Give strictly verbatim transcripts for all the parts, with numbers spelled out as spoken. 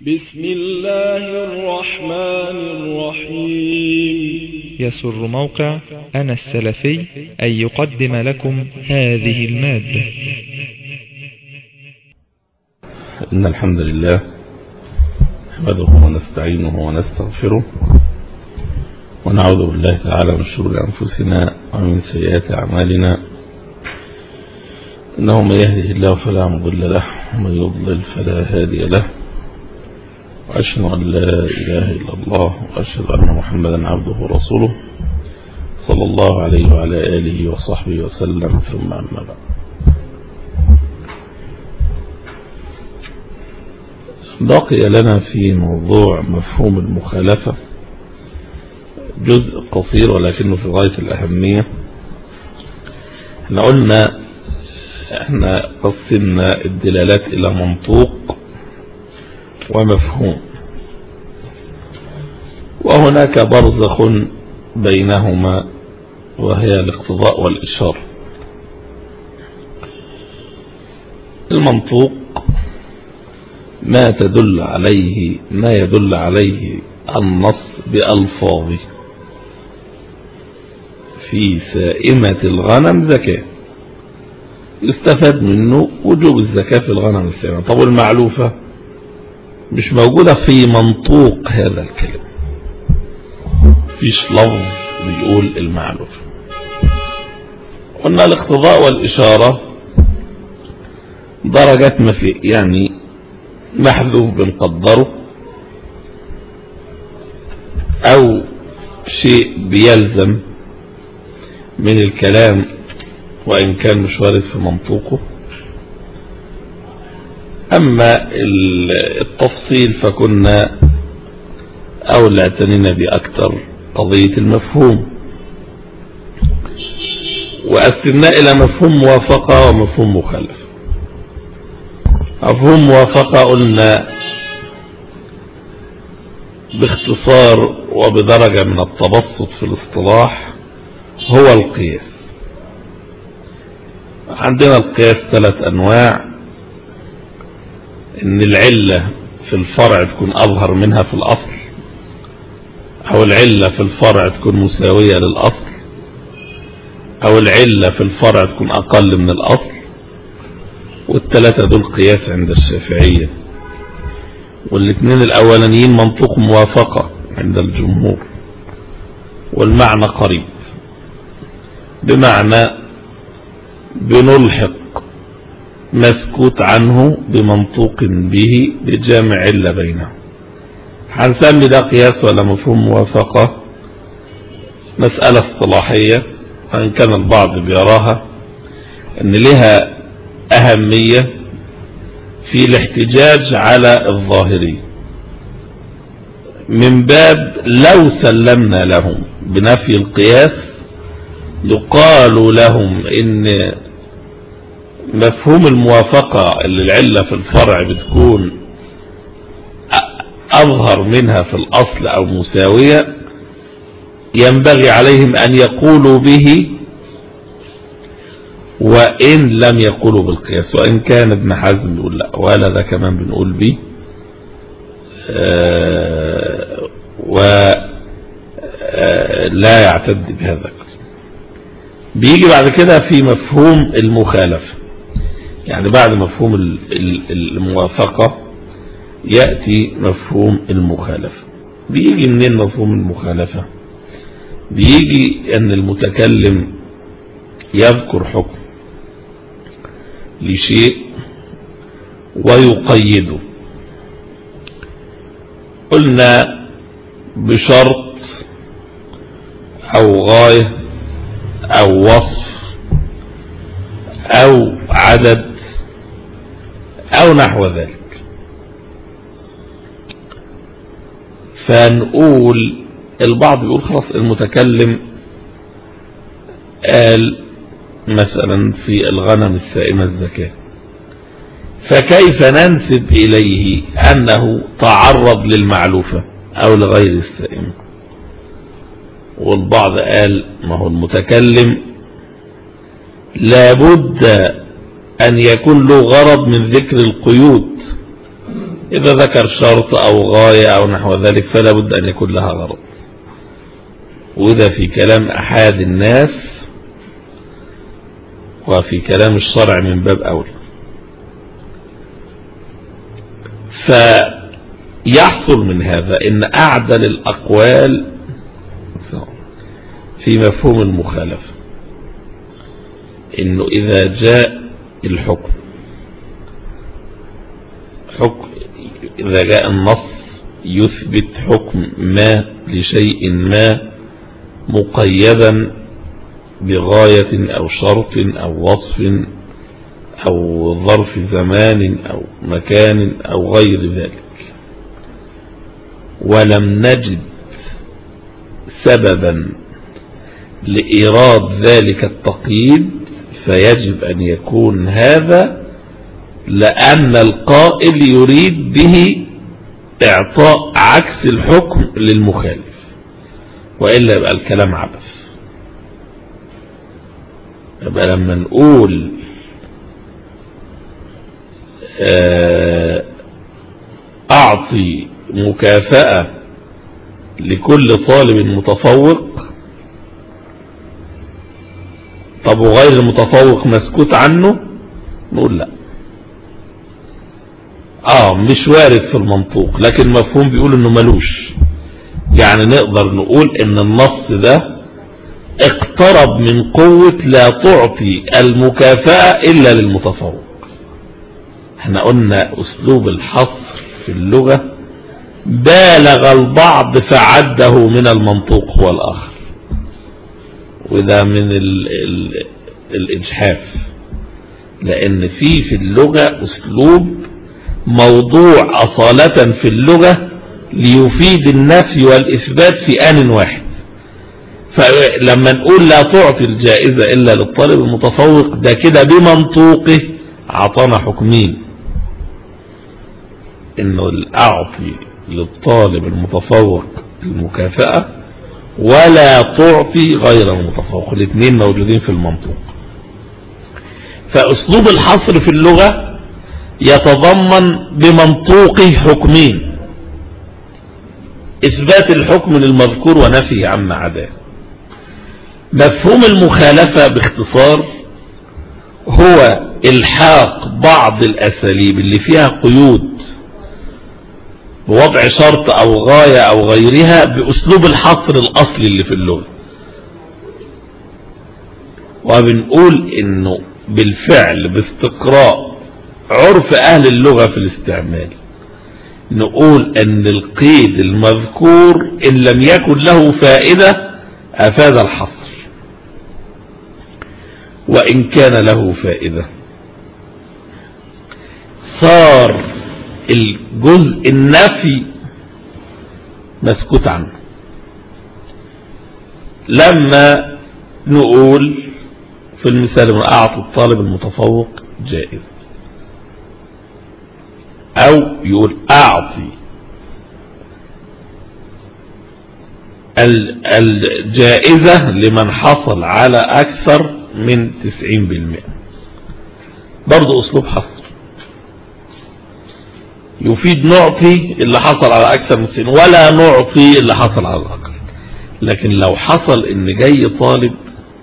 بسم الله الرحمن الرحيم. يسر موقع أنا السلفي أن يقدم لكم هذه المادة. إن الحمد لله نحمده ونستعينه ونستغفره ونعوذ بالله تعالى من شرور أنفسنا ومن سيئات أعمالنا، إنه من يهده الله فلا مضل له ومن يضلل فلا هادي له، وأشهد أن لا إله إلا الله وأشهد أن محمدا عبده ورسوله صلى الله عليه وعلى آله وصحبه وسلم، ثم أما بعد. بقي لنا في موضوع مفهوم المخالفة جزء قصير ولكنه في غاية الأهمية. احنا قلنا احنا قسمنا الدلالات إلى منطوق ومفهوم، وهناك برزخ بينهما وهي الاقتضاء والإشارة. المنطوق ما تدل عليه ما يدل عليه النص بألفاظه. في سائمة الغنم زكاة، يستفاد منه وجوب الزكاة في الغنم السائمة. طب المعلوفة مش موجودة في منطوق هذا الكلام، فيش لفظ بيقول المعلوفة. قلنا الاقتضاء والإشارة درجات ما في، يعني محذوف بنقدره أو شيء بيلزم من الكلام وإن كان مش وارد في منطوقه. أما التفصيل فكنا أو اعتنينا بأكثر قضية المفهوم، وقسمنا إلى مفهوم موافقة ومفهوم مخالفة. مفهوم موافقة قلنا باختصار وبدرجة من التبسط في الاصطلاح هو القياس. عندنا القياس ثلاث أنواع: إن العلة في الفرع تكون أظهر منها في الأصل، أو العلة في الفرع تكون مساوية للأصل، أو العلة في الفرع تكون أقل من الأصل. والثلاثة دول قياس عند الشافعية، والاثنين الأولانيين منطوق موافقة عند الجمهور، والمعنى قريب، بمعنى بنلحق مسكوت عنه بمنطوق به بجامع علة بينه. هنسمي ده قياس ولا مفهوم موافقة؟ مسألة اصطلاحية، وإن كان البعض بيراها ان لها أهمية في الاحتجاج على الظاهري، من باب لو سلمنا لهم بنفي القياس يقال لهم ان مفهوم الموافقة اللي العلة في الفرع بتكون أظهر منها في الأصل أو مساوية، ينبغي عليهم أن يقولوا به وإن لم يقولوا بالقياس. وإن كان ابن حزم يقول لا، ولا ده كمان بنقول به، آه ولا آه يعتد بهذا. بيجي بعد كده في مفهوم المخالفة، يعني بعد مفهوم الموافقة يأتي مفهوم المخالفة. بيجي منين مفهوم المخالفة؟ بيجي أن المتكلم يذكر حكم لشيء ويقيده، قلنا بشرط أو غاية أو وصف أو عدد أو نحو ذلك. فنقول البعض يقول خلاص المتكلم قال مثلا في الغنم السائمة الزكاة، فكيف ننسب إليه أنه تعرض للمعلوفة أو لغير السائمة؟ والبعض قال ما هو المتكلم لابد أن يكون له غرض من ذكر القيود، إذا ذكر شرط أو غاية أو نحو ذلك فلا بد أن يكون لها غرض، وإذا في كلام أحد الناس وفي كلام الشرع من باب أولى. فيحصل من هذا إن أعدل الأقوال في مفهوم المخالفة إنه إذا جاء الحكم حكم إذا جاء النص يثبت حكم ما لشيء ما مقيدا بغاية أو شرط أو وصف أو ظرف زمان أو مكان أو غير ذلك، ولم نجد سببا لإيراد ذلك التقييد، فيجب أن يكون هذا لأن القائل يريد به إعطاء عكس الحكم للمخالف، وإلا يبقى الكلام عبث. يبقى لما نقول أعطي مكافأة لكل طالب متفوق، طب وغير المتفوق مسكوت عنه؟ نقول لا، اه مش وارد في المنطوق، لكن مفهوم بيقول انه ملوش. يعني نقدر نقول ان النص ده اقترب من قوة لا تعطي المكافأة الا للمتفوق. احنا قلنا اسلوب الحصر في اللغة بالغ البعض فعده من المنطوق هو الاخر، وده من ال ال الإجحاف، لأن في في اللغة أسلوب موضوع أصالة في اللغة ليفيد النفي والإثبات في آن واحد. فلما نقول لا تعطي الجائزة إلا للطالب المتفوق، ده كده بمنطوقه عطانا حكمين، إنه الأعطي للطالب المتفوق المكافأة ولا تعطي غير المتفوق، الاثنين موجودين في المنطوق. فأسلوب الحصر في اللغة يتضمن بمنطوقه حكمين: إثبات الحكم للمذكور ونفيه عما عداه. مفهوم المخالفة باختصار هو الحاق بعض الأساليب اللي فيها قيود بوضع شرط أو غاية أو غيرها بأسلوب الحصر الأصلي اللي في اللغة. وبنقول إنه بالفعل باستقراء عرف أهل اللغة في الاستعمال نقول أن القيد المذكور إن لم يكن له فائدة أفاد الحصر، وإن كان له فائدة صار الجزء النفي مسكوت عنه. لما نقول في المثال: من أعطي الطالب المتفوق جائزة، أو يقول أعطي الجائزة لمن حصل على أكثر من تسعين بالمئة، برضو أسلوب حصر يفيد نعطي اللي حصل على أكثر من تسعين ولا نعطي اللي حصل على الأقل. لكن لو حصل إن جاي طالب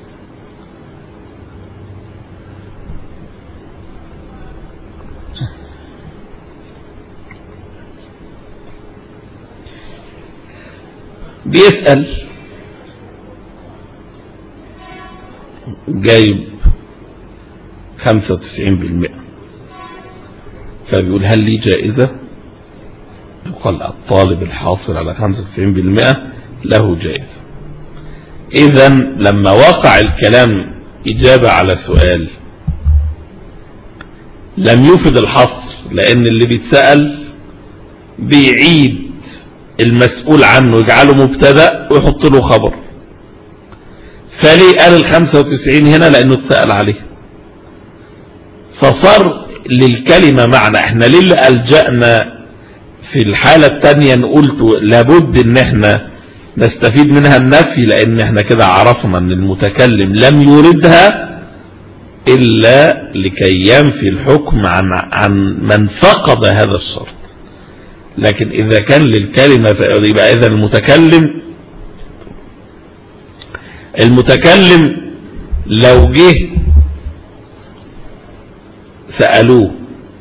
بيسأل جايب خمسة وتسعين بالمئة، فبيقول: هل لي جائزة؟ يقال: الطالب الحاصل على خمسة وتسعين بالمئة له جائزة. إذن لما وقع الكلام إجابة على سؤال لم يفد الحصر، لأن اللي بيتسأل بيعيد المسؤول عنه يجعله مبتدأ ويحط له خبر. فليه قال الخمسة وتسعين هنا؟ لأنه اتسأل عليه، فصار للكلمة معنى. احنا ليه اللي ألجأنا في الحالة التانية نقول لابد ان احنا نستفيد منها النفي؟ لان احنا كده عرفنا ان المتكلم لم يردها إلا لكي ينفي الحكم عن, عن من فقد هذا الشرط. لكن إذا كان للكلمة يبقى إذا المتكلم المتكلم لو جه سألوه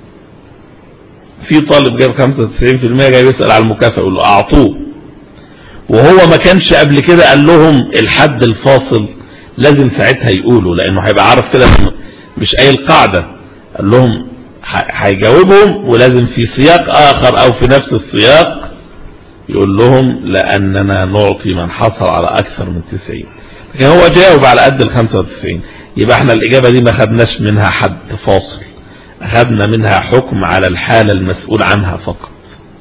في طالب جاب خمسة وتسعين بالمئة جاي يسأل على المكافأة يقول له أعطوه، وهو ما كانش قبل كده قال لهم الحد الفاصل، لازم ساعتها يقولوا، لأنه هيبقى عارف كده مش أي القاعدة. قال لهم هيجاوبهم، ولازم في سياق آخر أو في نفس السياق يقول لهم لأننا نعطي من حصل على أكثر من تسعين. لكن هو جاوب على قد ال خمسة وتسعين، يبقى احنا الإجابة دي ما خدناش منها حد فاصل، أخذنا منها حكم على الحالة المسؤول عنها فقط.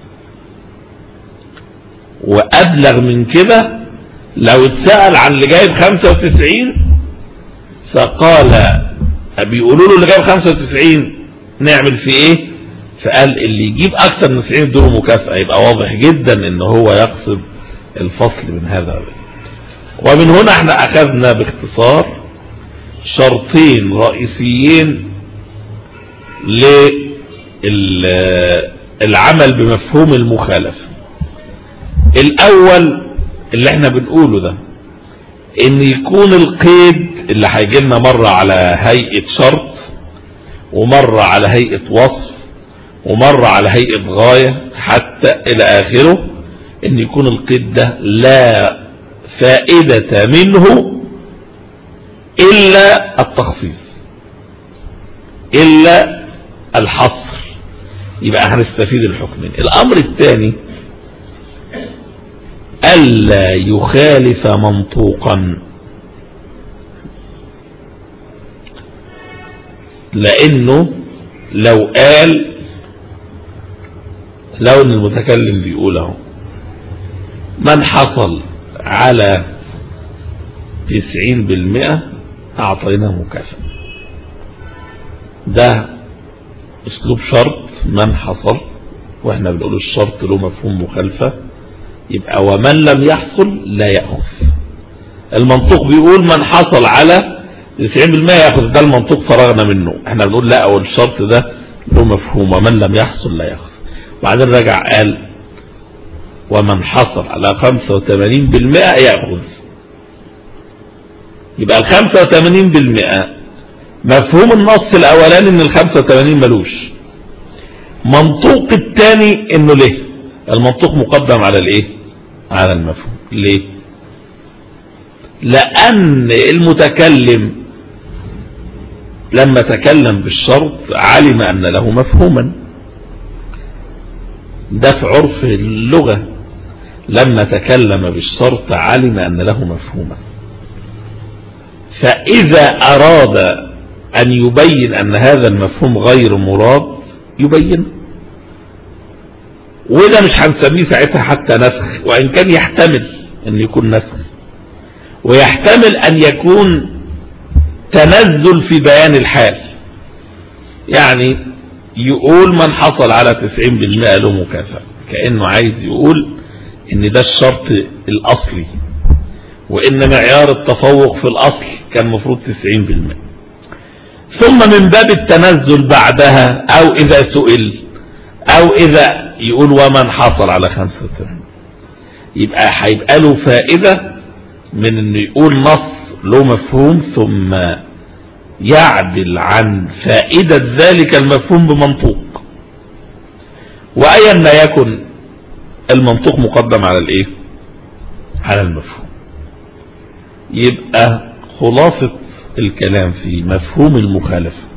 وأبلغ من كده لو اتسأل عن اللي جايب خمسة وتسعين فقال بيقولوا له اللي جايب خمسة وتسعين نعمل في ايه، فقال اللي يجيب اكثر من تسعين ادوله مكافأة، يبقى واضح جدا ان هو يقصد الفصل من هذا. ومن هنا احنا اخذنا باختصار شرطين رئيسيين للعمل بمفهوم المخالفة. الاول اللي احنا بنقوله ده ان يكون القيد اللي هيجي لنا مرة على هيئة شرط، ومرة على هيئة وصف، ومرة على هيئة غاية حتى الى اخره، ان يكون القيد ده لا فائدة منه الا التخصيص الا الحصر، يبقى هنستفيد الحكمين. الامر الثاني ألا يخالف منطوقا، لأنه لو قال لو ان المتكلم بيقوله من حصل على تسعين بالمئة أعطيناه مكافأة، ده اسلوب شرط من حصل، واحنا بنقول الشرط له مفهوم مخالفة، يبقى ومن لم يحصل لا يأخذ. المنطوق بيقول من حصل على تسعين بالمئة يأخذ، ده المنطوق فرغنا منه، احنا بنقول لا، او الشرط ده له مفهوم ومن لم يحصل لا يأخذ. وبعدين رجع قال ومن حصل على خمسة وثمانين بالمئة يأخذ، يبقى الخمسة وثمانين بالمئة مفهوم النص الاولاني ان الخمسة وثمانين ملوش، منطوق الثاني انه ليه، المنطوق مقدم على الايه، على المفهوم. ليه؟ لان المتكلم لما تكلم بالشرط علم ان له مفهوما، ده في عرف اللغة، لما تكلم بالشرط علم ان له مفهوما، فاذا اراد ان يبين ان هذا المفهوم غير مراد يبين، وده مش هنسميه ساعتها حتى نسخ، وان كان يحتمل ان يكون نسخ، ويحتمل ان يكون تنزل في بيان الحال، يعني يقول من حصل على تسعين بالمئة له مكافأة، كأنه عايز يقول ان ده الشرط الاصلي، وان معيار التفوق في الاصل كان مفروض تسعين بالمئة، ثم من باب التنزل بعدها او اذا سئل او اذا يقول ومن حصل على خمسة وثمانين، يبقى هيبقى له فائدة من انه يقول نص له مفهوم ثم يعدل عن فائدة ذلك المفهوم بمنطوق، وايا ما يكن المنطوق مقدم على الايه، على المفهوم. يبقى خلاصة الكلام في مفهوم المخالفة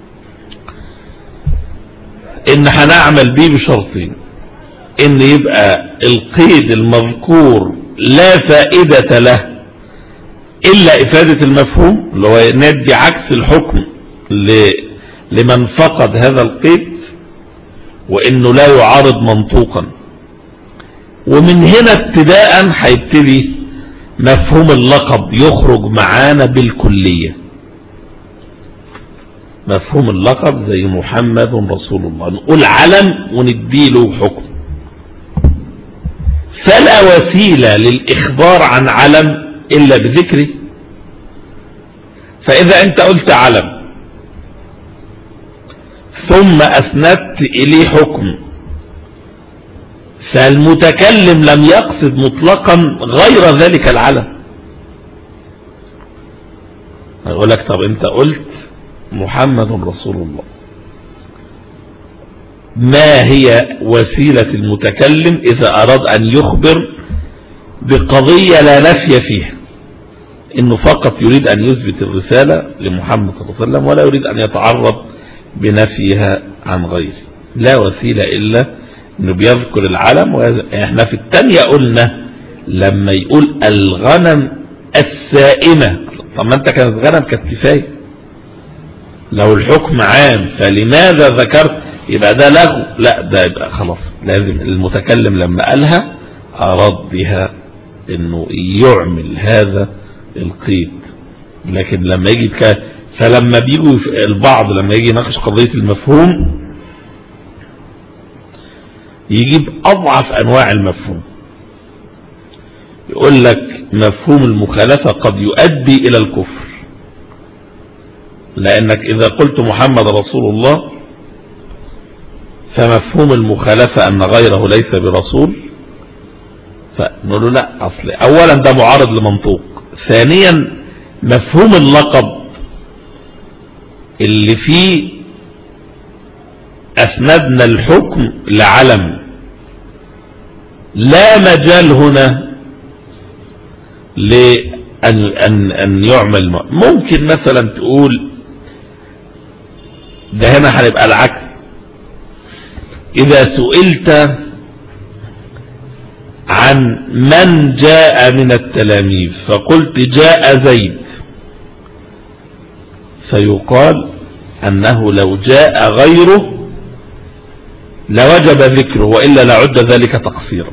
ان هنعمل بيه بشرطين، ان يبقى القيد المذكور لا فائدة له الا افادة المفهوم، اللي هو ندي عكس الحكم لمن فقد هذا القيد، وانه لا يعارض منطوقا. ومن هنا ابتداء هيبتدي مفهوم اللقب يخرج معانا بالكلية، مفهوم اللقب زي محمد رسول الله، نقول علم ونديله حكم، فلا وسيلة للإخبار عن علم إلا بذكره. فإذا أنت قلت علم ثم أسندت إليه حكم فالمتكلم لم يقصد مطلقا غير ذلك العلم. أقول لك طب أنت قلت محمد رسول الله، ما هي وسيلة المتكلم إذا أراد أن يخبر بقضية لا نفي فيها، إنه فقط يريد أن يثبت الرسالة لمحمد صلى الله عليه وسلم ولا يريد أن يتعرض بنفيها عن غيره؟ لا وسيلة إلا إنه بيذكر العلم. وإحنا في الثانية قلنا لما يقول الغنم السائمة، طب ما أنت كانت غنم كانت كفاية، لو الحكم عام فلماذا ذكرت؟ يبقى ده لغو. لا، ده يبقى خلاص لازم المتكلم لما قالها أراد بها إنه يعمل هذا القيد. لكن لما يجي ك... فلما بيجوا البعض لما يجي يناقش قضية المفهوم يجيب أضعف أنواع المفهوم، يقول لك مفهوم المخالفة قد يؤدي إلى الكفر، لأنك إذا قلت محمد رسول الله فمفهوم المخالفة أن غيره ليس برسول، فنقول له لا، أصل أولا ده معارض لمنطوق، ثانيا مفهوم اللقب اللي فيه أسندنا الحكم لعلم، لا مجال هنا لأن أن أن يعمل. ممكن مثلا تقول ده هنا هنبقى العكس، إذا سئلت عن من جاء من التلاميذ فقلت جاء زيد، فيقال أنه لو جاء غيره لوجب ذكره وإلا لعد ذلك تقصيرا،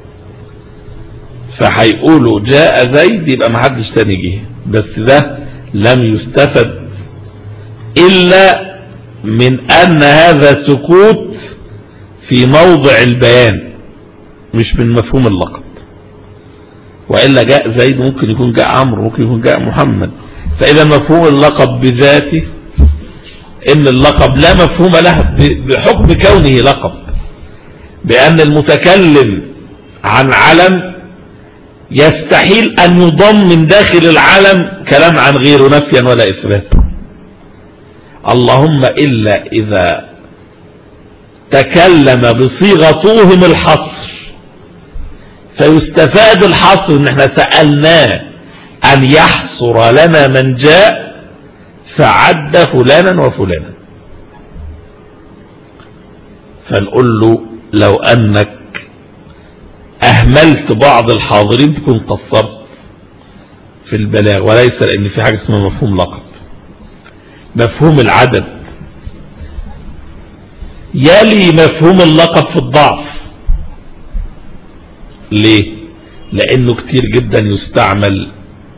فهيقولوا جاء زيد يبقى ما حدش تاني جه، بس ده لم يستفد إلا من أن هذا سكوت في موضع البيان مش من مفهوم اللقب، وإلا جاء زيد ممكن يكون جاء عمرو ممكن يكون جاء محمد. فإذا مفهوم اللقب بذاته إن اللقب لا مفهوم له بحكم كونه لقب، بأن المتكلم عن علم يستحيل أن يضم من داخل العلم كلام عن غيره نفيا ولا إثبات، اللهم إلا إذا تكلم بصيغة توهم الحصر، فيستفاد الحصر ان احنا سألناه أن يحصر لنا من جاء فعد فلانا وفلانا، فنقول له لو أنك أهملت بعض الحاضرين تكون قصرت في البلاغ، وليس لأن في حاجة اسمها مفهوم لقب. مفهوم العدد يلي مفهوم اللقب في الضعف. ليه؟ لأنه كتير جدا يستعمل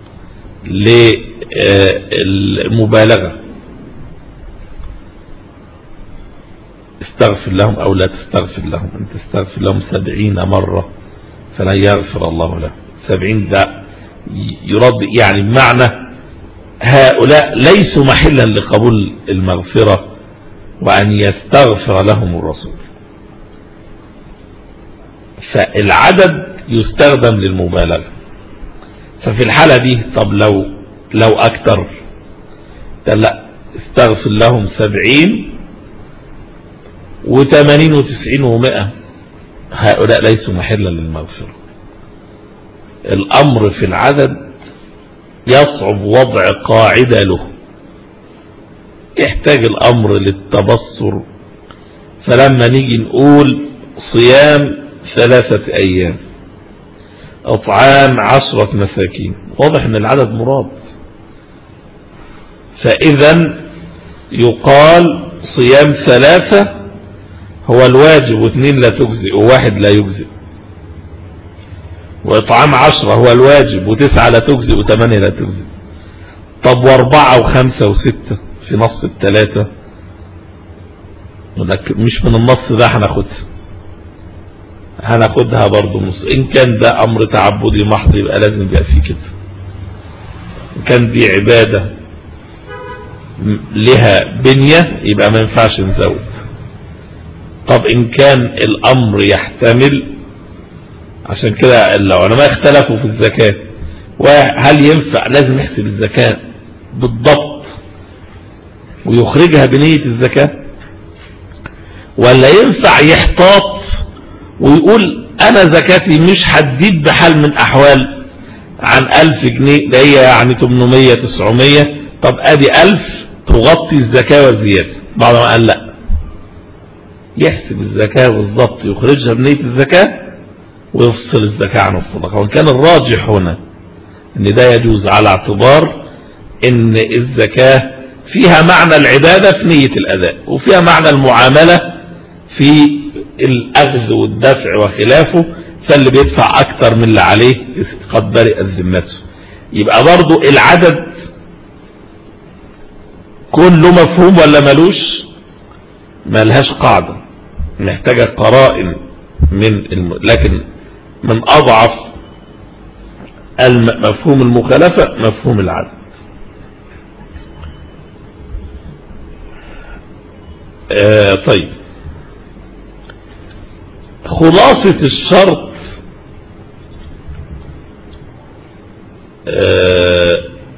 للمبالغة، استغفر لهم أو لا تستغفر لهم، أنت تستغفر لهم سبعين مرة فلا يغفر الله لهم. سبعين ده يرد يعني بمعنى هؤلاء ليسوا محلا لقبول المغفرة وأن يستغفر لهم الرسول، فالعدد يستخدم للمبالغة. ففي الحالة دي طب لو لو أكتر لا، استغفر لهم سبعين وثمانين وتسعين ومئة، هؤلاء ليسوا محلا للمغفرة. الأمر في العدد يصعب وضع قاعدة له، يحتاج الأمر للتبصر. فلما نيجي نقول صيام ثلاثة أيام اطعام عشرة مساكين، واضح ان العدد مراد، فإذا يقال صيام ثلاثة هو الواجب واثنين لا تجزئ وواحد لا يجزئ، واطعام عشرة هو الواجب وتسعة لا تجزئ وثمانية لا تجزئ. طب واربعة وخمسة وستة في نص الثلاثة مش من النص ده هناخدها هناخدها برضو نص. ان كان ده امر تعبدي محض يبقى لازم يبقى فيه كده، ان كان دي عبادة لها بنية يبقى ما ينفعش نزود. طب ان كان الامر يحتمل عشان كده العلماء اختلفوا في الزكاة، وهل ينفع لازم يحسب الزكاة بالضبط ويخرجها بنية الزكاة، ولا ينفع يحتاط ويقول انا زكاتي مش هتزيد بحال من احوال عن الف جنيه، ده هي يعني تمنمية تسعمية، طب ادي الف تغطي الزكاة والزيادة. بعض ما قال لا، يحسب الزكاة بالضبط يخرجها بنية الزكاة ويفصل الزكاة عن الصدقة. وان كان الراجح هنا ان ده يجوز على اعتبار ان الزكاة فيها معنى العبادة في نية الاداء، وفيها معنى المعاملة في الاخذ والدفع وخلافه، فاللي بيدفع اكتر من اللي عليه قد برئت ذمته. يبقى برضو العدد كون له مفهوم ولا ملوش، ملهاش قاعدة، محتاجة قرائن من الم... لكن من اضعف مفهوم المخالفة مفهوم العدد. آه طيب، خلاصة الشرط آه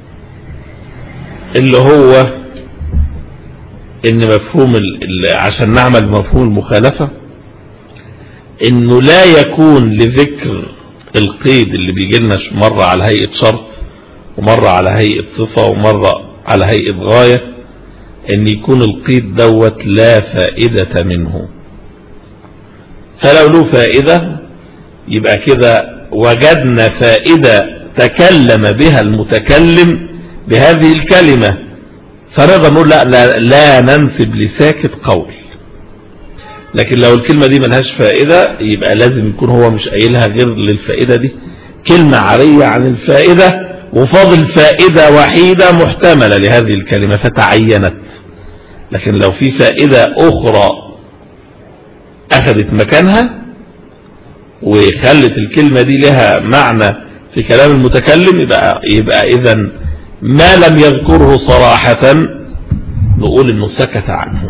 اللي هو ان مفهوم عشان نعمل مفهوم المخالفة انه لا يكون لذكر القيد اللي بيجي لنا مرة على هيئة شرط ومرة على هيئة صفة ومرة على هيئة غاية، ان يكون القيد دوت لا فائدة منه. فلو له فائدة يبقى كده وجدنا فائدة تكلم بها المتكلم بهذه الكلمة، فنقدر نقول لا, لا, لا ننسب لساكت قول. لكن لو الكلمة دي ملهاش فائدة يبقى لازم يكون هو مش قايلها غير للفائدة دي، كلمة عارية عن الفائدة وفاضل فائدة وحيدة محتملة لهذه الكلمة فتعينت. لكن لو في فائدة أخرى أخذت مكانها وخلت الكلمة دي لها معنى في كلام المتكلم، يبقى, يبقى إذن ما لم يذكره صراحة نقول إنه سكت عنه.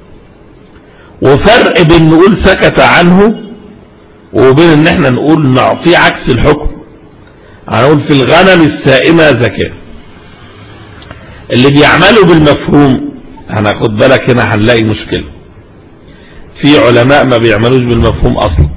وفرق بين نقول سكت عنه وبين إن احنا نقول نعطيه عكس الحكم. هنقول في الغنم السائمة زكاة، اللي بيعملوا بالمفهوم هناخد بالك هنا هنلاقي مشكلة. في علماء ما بيعملوش بالمفهوم أصلا،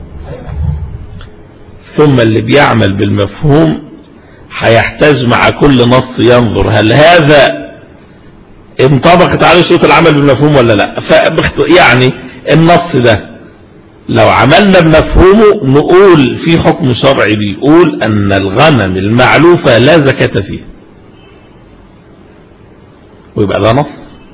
ثم اللي بيعمل بالمفهوم هيحتاج مع كل نص ينظر هل هذا انطبقت عليه شروط العمل بالمفهوم ولا لا. يعني النص ده لو عملنا بمفهومه نقول في حكم شرعي بيقول ان الغنم المعلوفة لا زكاة فيه، ويبقى ده نص.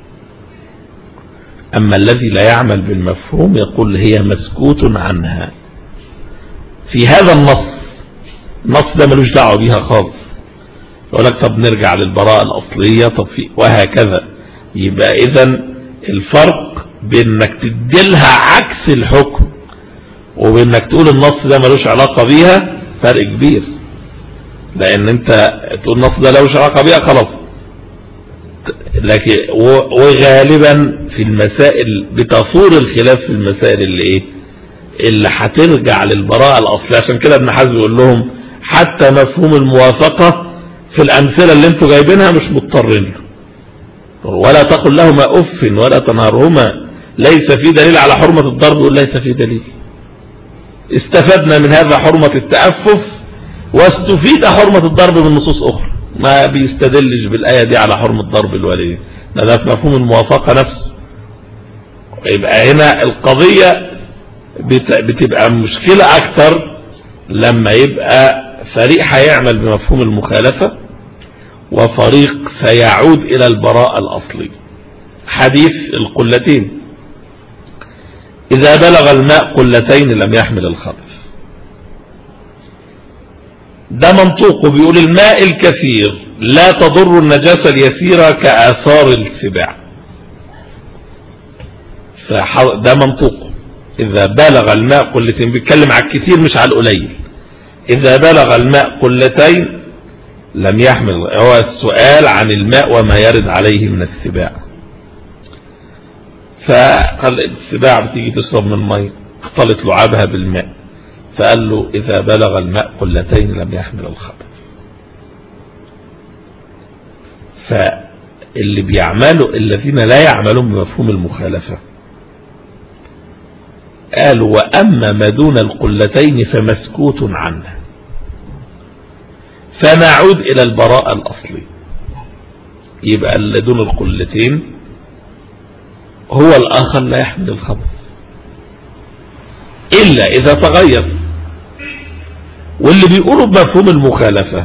اما الذي لا يعمل بالمفهوم يقول هي مسكوت عنها في هذا النص، النص ده ملوش دعوه بيها خالص. يقول لك طب نرجع للبراءة الأصلية، طب في وهكذا. يبقى إذن الفرق بين انك تديلها عكس الحكم وبين انك تقول النص ده ملوش علاقة بيها فرق كبير. لأن انت تقول النص ده ملوش علاقة بيها خلاص. لكن وغالبا في المسائل بتثور الخلاف في المسائل اللي ايه اللي هترجع للبراءة الأصلية. عشان كده ابن حزم يقول لهم حتى مفهوم الموافقة في الأمثلة اللي انتوا جايبينها مش مضطرين له. ولا تقل لهما أف ولا تنهرهما، ليس في دليل على حرمة الضرب، يقول ليس في دليل. استفدنا من هذا حرمة التأفف واستفيد حرمة الضرب من نصوص أخرى، ما بيستدلش بالآية دي على حرمة ضرب الوالدين، ده في مفهوم الموافقة نفسه. يبقى هنا القضية بتبقى مشكلة أكتر لما يبقى فريق هيعمل بمفهوم المخالفة وفريق سيعود إلى البراءة الأصلي. حديث القلتين، إذا بلغ الماء قلتين لم يحمل الخبث، ده منطوقه بيقول الماء الكثير لا تضر النجاسة اليسيرة كآثار السباع، ده منطوقه. إذا بلغ الماء قلتين بيتكلم على الكثير مش على القليل. إذا بلغ الماء قلتين لم يحمل، هو السؤال عن الماء وما يرد عليه من السباع. فقال السباع بتيجي تشرب من الماء اختلط لعابها بالماء، فقال له إذا بلغ الماء قلتين لم يحمل الخبث. فاللي بيعملوا الذين لا يعملون بمفهوم المخالفة قالوا وأما ما دون القلتين فمسكوت عنه، فنعود إلى البراءة الأصلي. يبقى اللي دون القلتين هو الآخر لا يحمل الخبث إلا إذا تغير. واللي بيقولوا بمفهوم المخالفة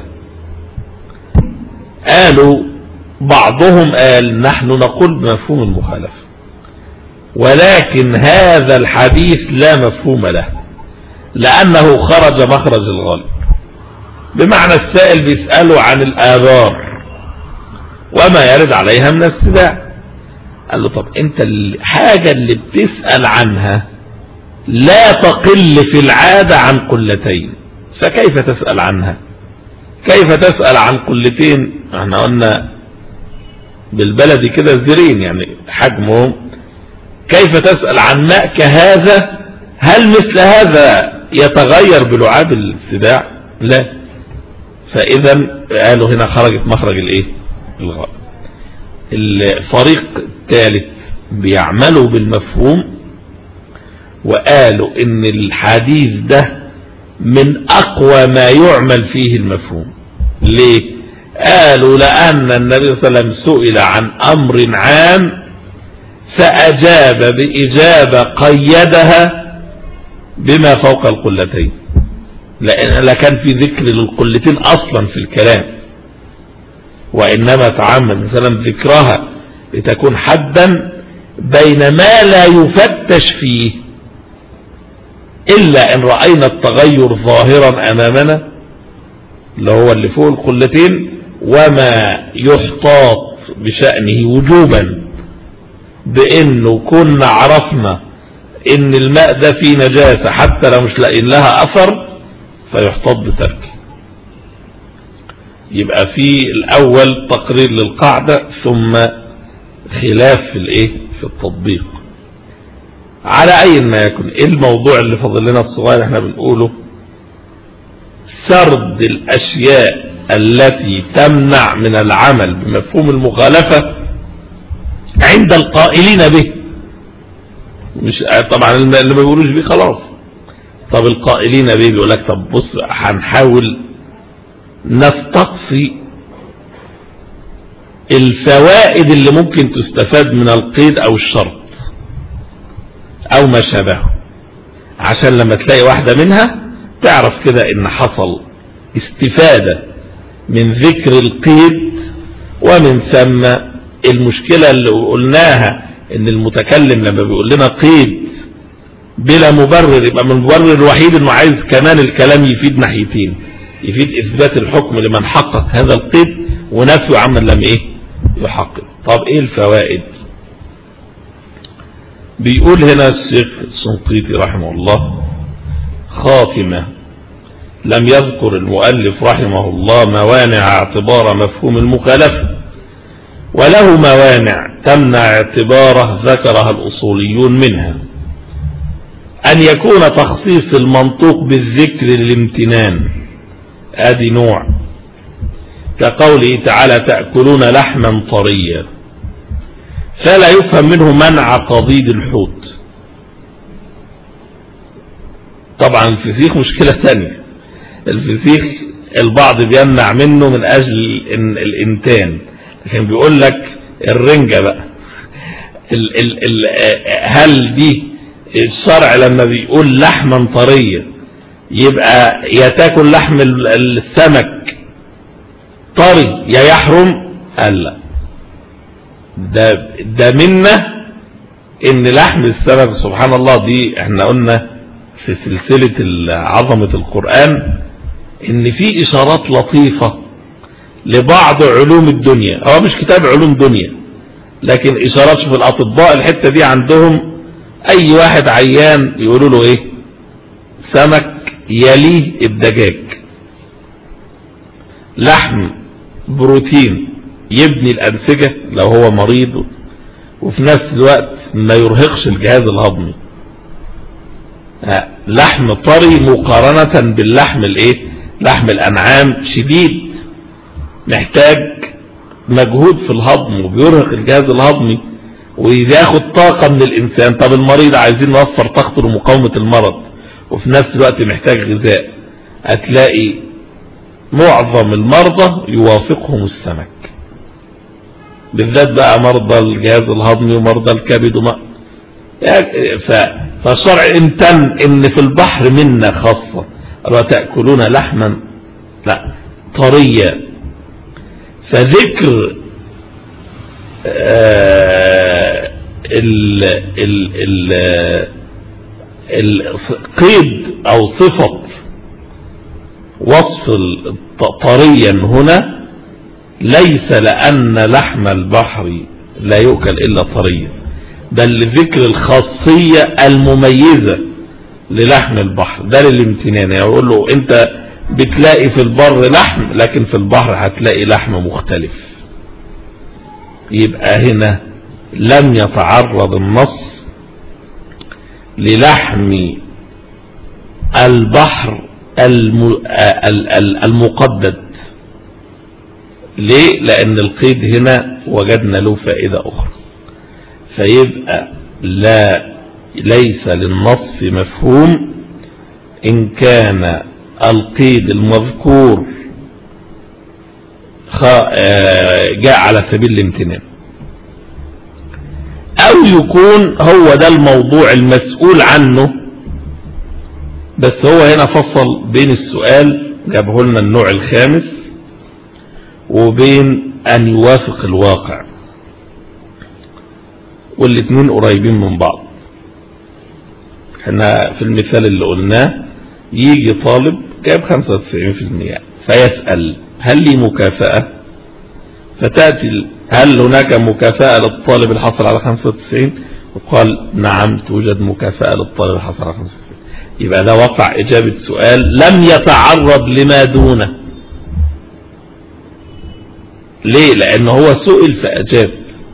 قالوا بعضهم قال نحن نقول بمفهوم المخالفة، ولكن هذا الحديث لا مفهوم له لأنه خرج مخرج الغالب. بمعنى السائل بيسأله عن الآبار وما يرد عليها من السباع، قال له طب انت الحاجة اللي بتسأل عنها لا تقل في العادة عن قلتين، فكيف تسأل عنها؟ كيف تسأل عن قلتين؟ احنا قلنا بالبلدي كده زرين يعني حجمهم، كيف تسأل عن ماء كهذا؟ هل مثل هذا يتغير بلعاب السباع؟ لا. فإذا قالوا هنا خرجت مخرج الايه؟ الغالب. الفريق الثالث بيعملوا بالمفهوم وقالوا ان الحديث ده من اقوى ما يعمل فيه المفهوم. ليه؟ قالوا لان النبي صلى الله عليه وسلم سئل عن امر عام فاجاب باجابة قيدها بما فوق القلتين، لان لا كان في ذكر للقلتين اصلا في الكلام، وانما تعمد مثلا ذكرها لتكون حدا بين ما لا يفتش فيه إلا إن رأينا التغير ظاهرا أمامنا اللي هو اللي فوق القلتين، وما يحتاط بشأنه وجوبا بأنه كنا عرفنا إن الماء ده فيه نجاسة حتى لو مش لاقين لها أثر فيحتاط بتركه. يبقى في الأول تقرير للقاعدة ثم خلاف في الإيه؟ في التطبيق. على أي ما يكون إيه الموضوع اللي فضل لنا الصغير احنا بنقوله؟ سرد الأشياء التي تمنع من العمل بمفهوم المخالفة عند القائلين به. مش طبعا اللي ما بيقولوش به خلاص. طب القائلين به بيقول لك طب بص هنحاول نستقصي الفوائد اللي ممكن تستفاد من القيد او الشرط او ما شابهه، عشان لما تلاقي واحدة منها تعرف كده ان حصل استفادة من ذكر القيد، ومن ثم المشكلة اللي قلناها ان المتكلم لما بيقول لنا قيد بلا مبرر يبقى من المبرر الوحيد انه عايز كمان الكلام يفيد ناحيتين، يفيد اثبات الحكم لمن حقق هذا القيد ونفي عمن لم ايه يحقق. طب ايه الفوائد؟ بيقول هنا الشيخ الشنقيطي رحمه الله خاتمة: لم يذكر المؤلف رحمه الله موانع اعتبار مفهوم المخالفة، وله موانع تمنع اعتباره ذكرها الأصوليون، منها أن يكون تخصيص المنطوق بالذكر للامتنان، ادي نوع، كقوله تعالى تأكلون لحما طريا، فلا يفهم منه منع قضيد الحوت. طبعا الفسيخ مشكلة ثانية، الفسيخ البعض بيمنع منه من أجل الإنتان، لكن بيقول لك الرنجة بقى ال ال ال هل دي الشرع لما بيقول لحما طريا يبقى يا تاكل لحم السمك طري يا يحرم؟ قال لا، ده ده منا ان لحم السمك سبحان الله، دي احنا قلنا في سلسلة عظمة القرآن ان في اشارات لطيفة لبعض علوم الدنيا، هو مش كتاب علوم دنيا لكن اشارات. شوف الاطباء الحتة دي عندهم اي واحد عيان يقولوا له ايه؟ سمك يليه الدجاج، لحم بروتين يبني الأنسجة لو هو مريض، وفي نفس الوقت ما يرهقش الجهاز الهضمي. لحم طري مقارنة باللحم الايه لحم الانعام شديد، محتاج مجهود في الهضم وبيرهق الجهاز الهضمي وياخد طاقة من الانسان. طب المريض عايزين نوفر طاقته لمقاومة المرض وفي نفس الوقت محتاج غذاء، هتلاقي معظم المرضى يوافقهم السمك، بالذات بقى مرضى الجهاز الهضمي ومرضى الكبد وما فالشرع امتن ان في البحر منا خاصة ولا تأكلون لحما لا طريا. فذكر آه ال ال ال القيد او صفة وصف طريا هنا ليس لأن لحم البحر لا يؤكل إلا طريا، بل لذكر الخاصية المميزة للحم البحر. ده للامتنان، يعني يقول له انت بتلاقي في البر لحم لكن في البحر هتلاقي لحم مختلف. يبقى هنا لم يتعرض النص للحم البحر المقدد. ليه؟ لأن القيد هنا وجدنا له فائدة أخرى، فيبقى لا ليس للنص مفهوم إن كان القيد المذكور جاء على سبيل الامتنان، أو يكون هو ده الموضوع المسؤول عنه، بس هو هنا فصل بين السؤال جابه لنا النوع الخامس وبين أن يوافق الواقع، والاثنين قريبين من بعض. احنا في المثال اللي قلناه يجي طالب جاب خمسة وتسعين بالمئة فيسأل هل لي مكافأة؟ فتأتي هل هناك مكافأة للطالب الحصل على خمسة وتسعين؟ وقال نعم توجد مكافأة للطالب الحصل على خمسة وتسعين. يبقى ده وقع إجابة سؤال لم يتعرض لما دونه. ليه؟ لأنه هو سئل فأجاب.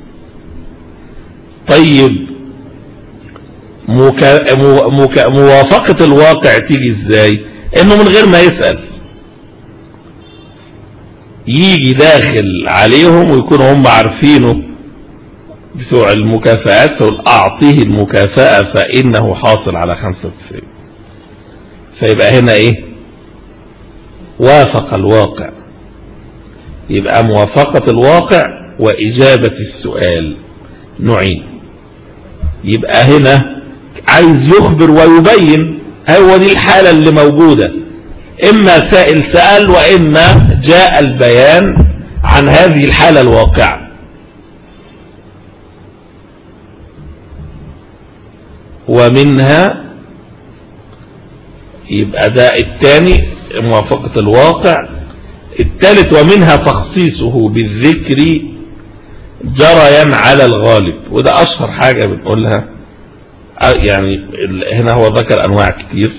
طيب مكا... مكا... موافقة الواقع تيجي ازاي؟ انه من غير ما يسأل يجي داخل عليهم ويكونوا هم عارفينه بتوع المكافآت، فيقول اعطيه المكافأة فانه حاصل على خمسة وتسعين. فيبقى هنا ايه؟ وافق الواقع. يبقى موافقة الواقع واجابة السؤال نوعين. يبقى هنا عايز يخبر ويبين هو دي الحالة اللي موجودة، اما سائل سأل واما جاء البيان عن هذه الحالة الواقعة. ومنها يبقى ده الثاني موافقة الواقع. الثالث ومنها تخصيصه بالذكر جريا على الغالب، وده اشهر حاجة بنقولها. يعني هنا هو ذكر انواع كتير،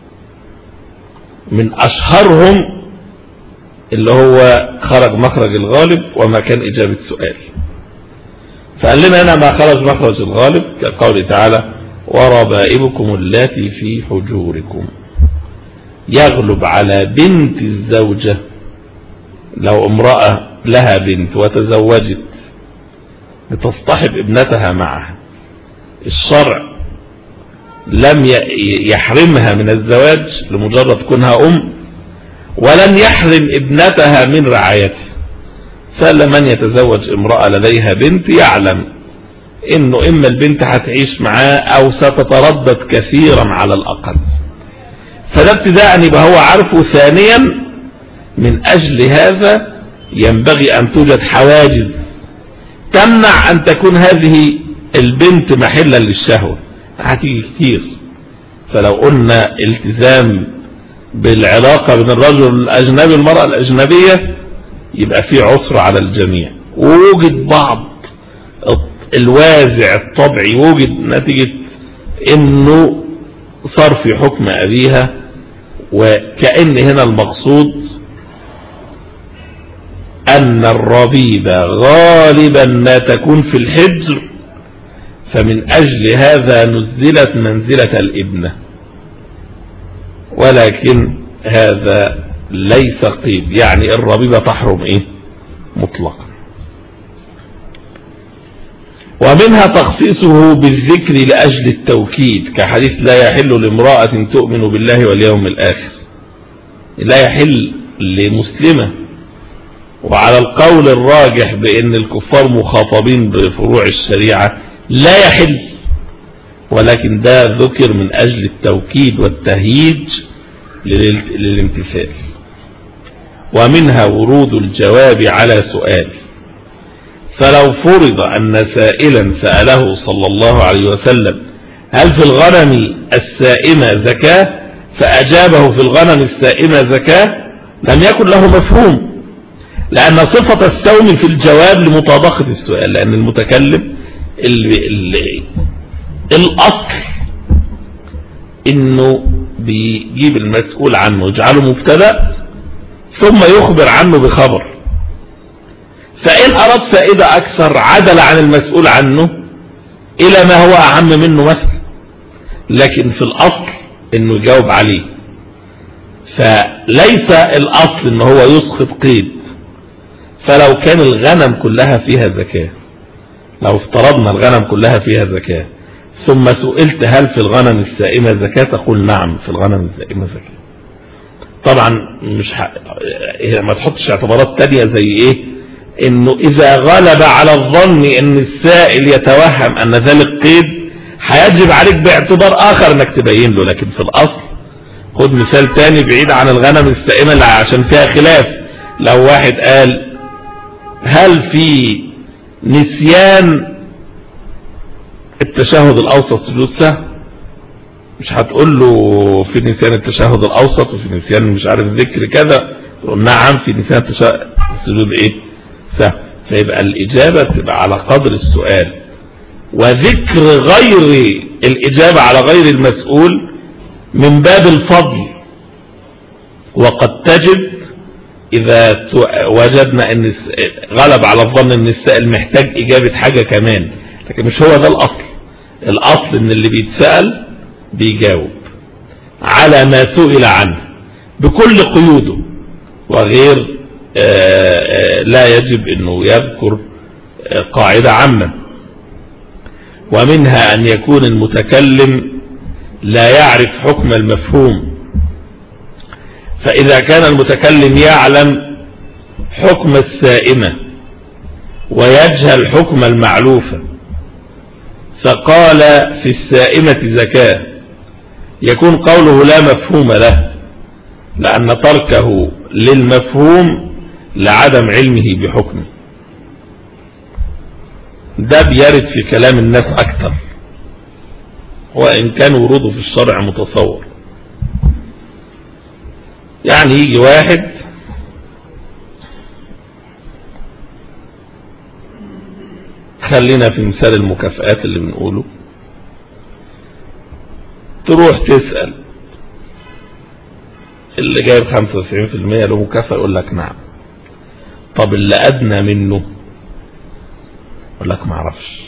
من اشهرهم اللي هو خرج مخرج الغالب وما كان اجابة سؤال. فقال لنا هنا ما خرج مخرج الغالب كقوله تعالى وربائبكم اللاتي في حجوركم. يغلب على بنت الزوجة لو امرأة لها بنت وتزوجت لتصطحب ابنتها معها، الشرع لم يحرمها من الزواج لمجرد كونها أم، ولن يحرم ابنتها من رعايته. فلمن يتزوج امرأة لديها بنت يعلم انه اما البنت هتعيش معاه او ستتردد كثيرا على الاقل، فده ابتداء يبقى هو عارفه. ثانيا من اجل هذا ينبغي ان توجد حواجز تمنع ان تكون هذه البنت محلا للشهوة، هتيجي كتير. فلو قلنا التزام بالعلاقة بين الرجل الاجنبي والمرأة الاجنبية يبقى في عسر على الجميع، ووجد بعض الوازع الطبعي وجد نتيجة انه صار في حكم ابيها، وكأن هنا المقصود ان الربيبة غالبا ما تكون في الحجر، فمن اجل هذا نزلت منزلة الابنة. ولكن هذا ليس قيد، يعني الربيبة تحرم ايه مطلقا. ومنها تخصيصه بالذكر لأجل التوكيد، كحديث لا يحل لامرأة تؤمن بالله واليوم الآخر، لا يحل لمسلمة. وعلى القول الراجح بأن الكفار مخاطبين بفروع الشريعة لا يحل، ولكن ده ذكر من أجل التوكيد والتهييج للامتثال. ومنها ورود الجواب على سؤال، فلو فرض أن سائلا سأله صلى الله عليه وسلم هل في الغنم السائمة زكاة، فأجابه في الغنم السائمة زكاة، لم يكن له مفهوم، لأن صفة السوم في الجواب لمطابقة السؤال، لأن المتكلم اللي اللي الأصل إنه بيجيب المسؤول عنه ويجعله مبتدأ ثم يخبر عنه بخبر، فإن أراد فائدة أكثر عدل عن المسؤول عنه إلى ما هو أهم منه مثلا، لكن في الأصل إنه يجاوب عليه. فليس الأصل إنه هو يسقط قيد. فلو كان الغنم كلها فيها زكاة، لو افترضنا الغنم كلها فيها زكاة ثم سئلت هل في الغنم السائمة زكاة، تقول نعم في الغنم السائمة زكاة. طبعا مش ح... ما تحطش اعتبارات تانية زي ايه، انه اذا غلب على الظن ان السائل يتوهم ان ذلك قيد هيجب عليك باعتبار اخر انك تبين له. لكن في الاصل خد مثال تاني بعيد عن الغنم السائمة اللي عشان فيها خلاف. لو واحد قال هل في نسيان التشهد الاوسط سجود سهو، مش هتقول له في نسيان التشهد الاوسط وفي نسيان مش عارف ذكر كذا، تقول نعم في نسيان التشهد سجود ايه سهو. فيبقى الاجابة تبقى على قدر السؤال، وذكر غير الاجابة على غير المسؤول من باب الفضل. وقد تجد اذا وجدنا ان غلب على الظن ان السائل محتاج اجابة حاجة كمان، لكن مش هو ده الاصل. الاصل ان اللي بيتسأل بيجاوب على ما سئل عنه بكل قيوده، وغير آآ آآ لا يجب انه يذكر قاعدة عامة. ومنها ان يكون المتكلم لا يعرف حكم المفهوم، فاذا كان المتكلم يعلم حكم السائمة ويجهل حكم المعلوفة فقال في السائمة زكاة، يكون قوله لا مفهوم له، لأن تركه للمفهوم لعدم علمه بحكمه. ده بيرد في كلام الناس أكثر، وإن كان وروده في الشرع متصور. يعني يجي واحد خلينا في مثال المكافآت اللي بنقوله، تروح تسأل اللي جايب خمسة وتسعين في المية له مكافأة، يقول لك نعم. طب اللي أدنى منه يقول لك ما اعرفش.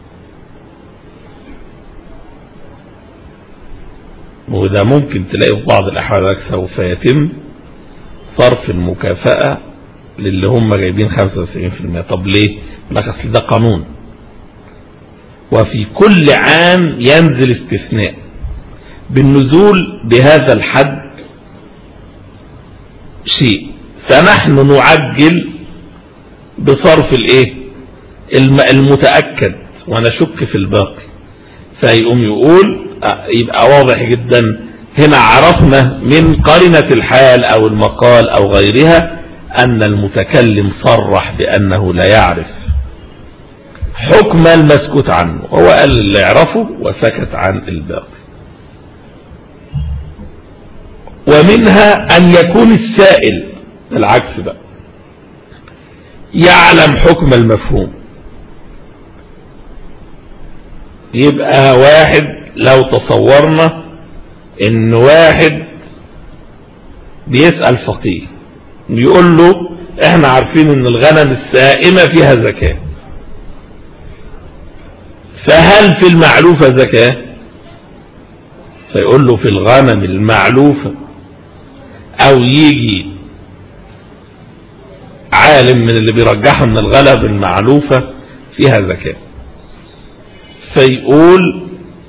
وده ممكن تلاقي في بعض الأحوال سوف يتم صرف المكافأة للي هم جايبين خمسة وتسعين في المية. طب ليه؟ لك أصل ده قانون، وفي كل عام ينزل استثناء بالنزول بهذا الحد شيء، فنحن نعجل بصرف الايه المتأكد ونشك في الباقي. فيقوم يقول يبقى واضح جدا هنا عرفنا من قرينة الحال او المقال او غيرها ان المتكلم صرح بانه لا يعرف حكم المسكوت عنه، هو قال اللي يعرفه وسكت عن الباقي. ومنها ان يكون السائل العكس بقى يعلم حكم المفهوم. يبقى واحد لو تصورنا ان واحد بيسأل فقيه بيقول له احنا عارفين ان الغنم السائمة فيها زكاة، فهل في المعلوفة زكاة؟ فيقول له في الغنم المعلوفة او يجي عالم من اللي بيرجحوا ان الغلب المعلوفة فيها زكاة، فيقول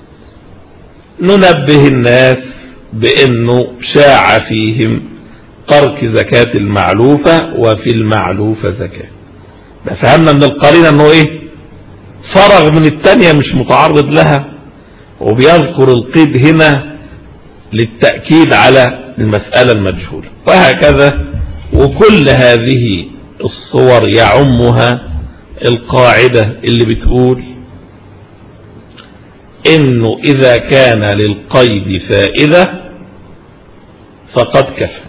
ننبه الناس بانه شاع فيهم ترك زكاة المعلوفة وفي المعلوفة زكاة. فهمنا من القرينة انه ايه فرغ من التانية مش متعرض لها، وبيذكر القيد هنا للتأكيد على المسألة المجهولة. وهكذا وكل هذه الصور يعمها القاعدة اللي بتقول انه اذا كان للقيد فائدة فقد كفى،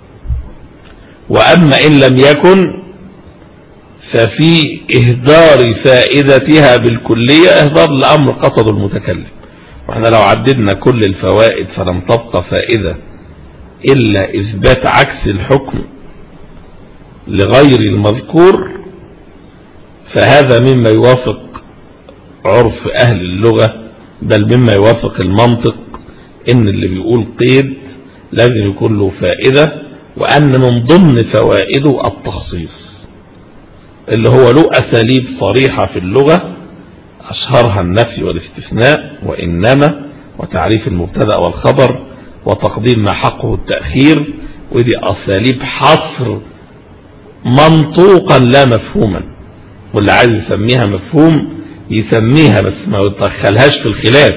واما ان لم يكن ففي اهدار فائدتها بالكلية اهدار لامر قصد المتكلم. واحنا لو عددنا كل الفوائد فلم تبقى فائدة الا اثبات عكس الحكم لغير المذكور، فهذا مما يوافق عرف اهل اللغة، بل مما يوافق المنطق، ان اللي بيقول قيد لازم يكون له فائدة، وان من ضمن فوائده التخصيص اللي هو له اساليب صريحة في اللغة، اشهرها النفي والاستثناء وانما وتعريف المبتدأ والخبر وتقديم ما حقه التأخير، ودي اساليب حصر منطوقا لا مفهوما، واللي عايز يسميها مفهوم يسميها بس ما يدخلهاش في الخلاف،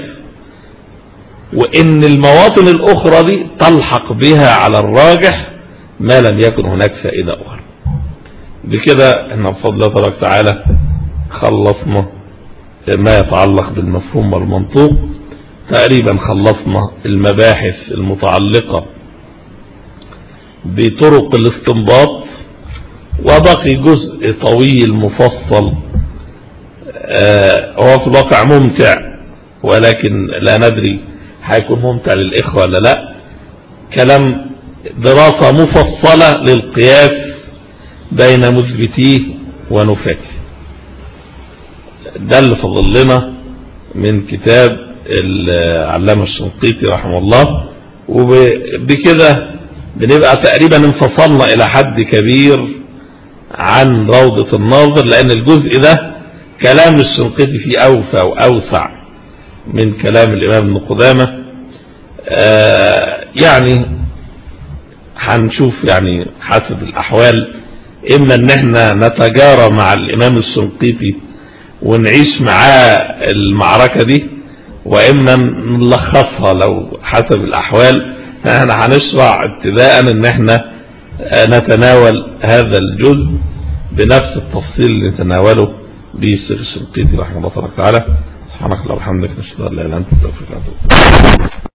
وان المواطن الاخرى دي تلحق بها على الراجح ما لم يكن هناك فائدة اخرى. بكده احنا بفضل الله تبارك وتعالى خلصنا ما يتعلق بالمفهوم والمنطوق، تقريبا خلصنا المباحث المتعلقة بطرق الاستنباط، وبقي جزء طويل مفصل آه هو في الواقع ممتع، ولكن لا ندري هيكون ممتع للإخوة ولا لا. كلام دراسة مفصلة للقياس بين مثبتيه ونفاته، ده اللي فضل لنا من كتاب العلامة الشنقيطي رحمه الله. وبكده بنبقى تقريبا انفصلنا الى حد كبير عن روضة الناظر، لان الجزء ده كلام الشنقيطي فيه اوفى واوسع من كلام الامام ابن قدامة. آه يعني هنشوف يعني حسب الاحوال، اما ان احنا نتجارى مع الامام الشنقيطي ونعيش معاه المعركة دي، واما نلخصها لو حسب الاحوال. فاحنا هنشرع ابتداء ان احنا نتناول هذا الجزء بنفس التفصيل اللي نتناوله به الشيخ الشنقيطي رحمه الله تعالى. سبحانك اللهم وبحمدك، نشهد ان لا اله الا انت، نستغفرك ونتوب اليك.